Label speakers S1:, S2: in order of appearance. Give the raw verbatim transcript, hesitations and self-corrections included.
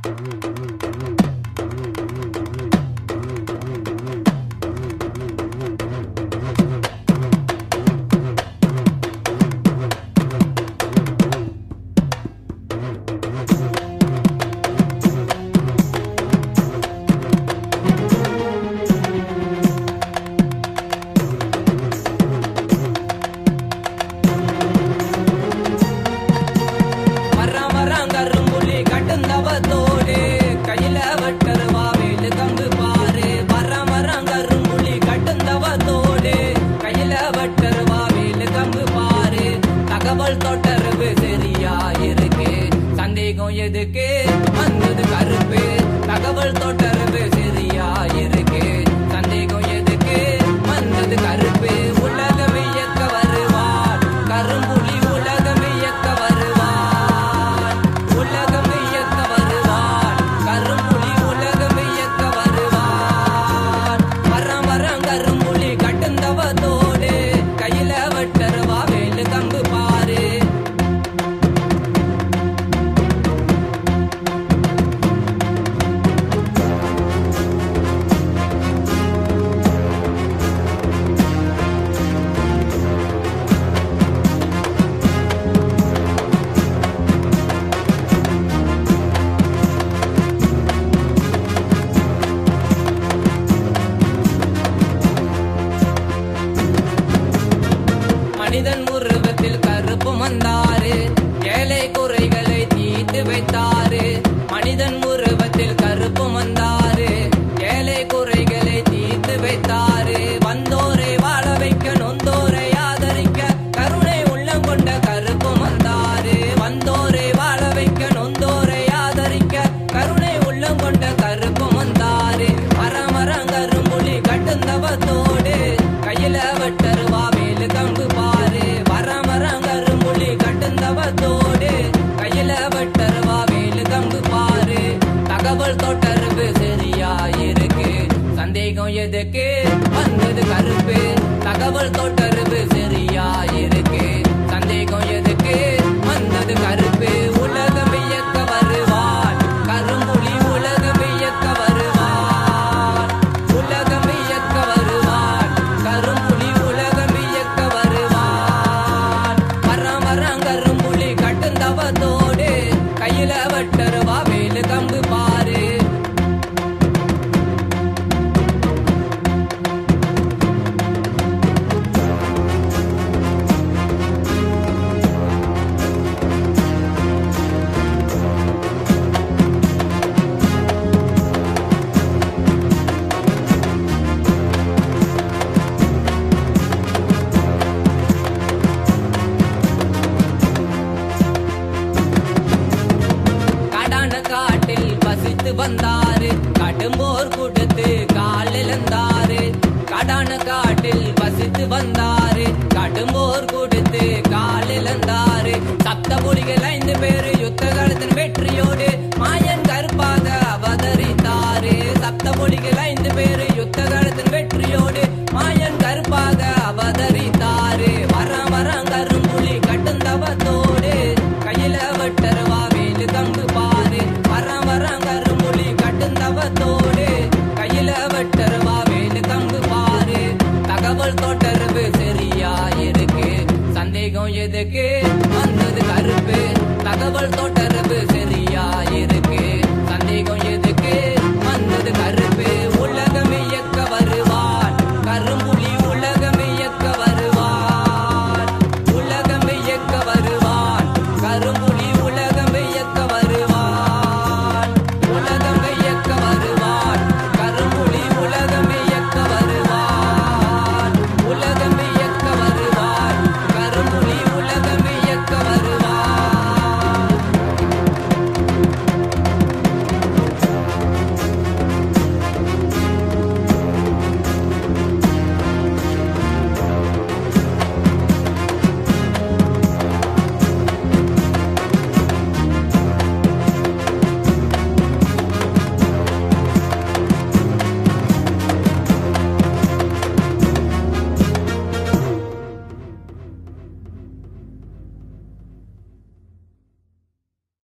S1: எதுக்கு வந்தது கருப்பு தகவல் தொடர்பு சரியா இருக்கு சந்தேகம் எதுக்கு வந்தது கருப்பு உலகம் இயக்க வருவார் கரும்புலி உலகம் இயக்க வருவார் உலகம் இயக்க வருவார் கரும்புலி உலகம் இயக்க வருவார் மரம் மரம் கரும்புலி கட்டுந்தவத்தோடு கையில வட்டருவா வேலு கம்பு பாரு மனிதன் உருவத்தில் கருப்பு வந்தாரு ஏழை குறைகளை தீர்த்து வைத்தாரு மனிதன் உருவத்தில் கருப்பு வந்தாரு ஏழை குறைகளை தீர்த்து வைத்தாரு வந்தோரை வாழ வைக்க நொந்தோரை ஆதரிக்க கருணை உள்ளம் கொண்ட கருப்பு வந்தாரு வந்தோரை வாழ வைக்க நொந்தோரை ஆதரிக்க கருணை உள்ளம் கொண்ட கருப்பு வந்தாரு மரம் மரம் கரும்புலி கட்டுந்தவத்தோடு கையில வட்டருவா வேலு கம்பு பாரு மரம் மரம் கரும்புலி கட்டுந்தவத்தோடு கையில வட்டருவா வேலு கம்பு பாரு தகவல் தொடர்பு சரியா இருக்கு சந்தேகம் எதுக்கு வந்தது கருப்பு தகவல் தொடர்பு சரியா இருக்கு சந்தேகம் எதுக்கு வந்தது கருப்பு உலகம் இயக்க வருவார் கரும்புலி உலகம் இயக்க வருவார் உலகம் இயக்க வருவார் கரும்புலி உலகம் இயக்க வருவார் மரம் மரம் கரும்புலி கட்டுந்தவத்தோடு கையில வட்டருவா வேலு கம்பு பாரு காட்டில் வசித்து வந்தாரு கடும்போர் கொடுத்து காலிழந்தாரு கடான காட்டில் வசித்து வந்தாரு கடும்போர் கொடுத்து காலிழந்தாரு சப்த புலிகள் ஐந்து பேரு யுத்த காலத்தின் வெற்றியோடு மாயன் கருப்பாக அவதரித்தாரு சப்த புலிகள் ஐந்து பேரு யுத்த காலத்தின் வெற்றியோடு மாயன் கருப்பாக அவதரித்தாரு வரம் வரம் கரும்புலி கட்டுந்தவத்தோடு கையில வட்டருவா வேலு கம்பு பாரு வரம் வரம் கரும்புலி கட்டுந்தவத்தோடு கையில வட்டருவா வேலு கம்பு பாரு தகவல் தொடர்பு சரியா இருக்கு சந்தேகம் எதுக்கு வந்தது கருப்பு தகவல் தொடர்பு சரி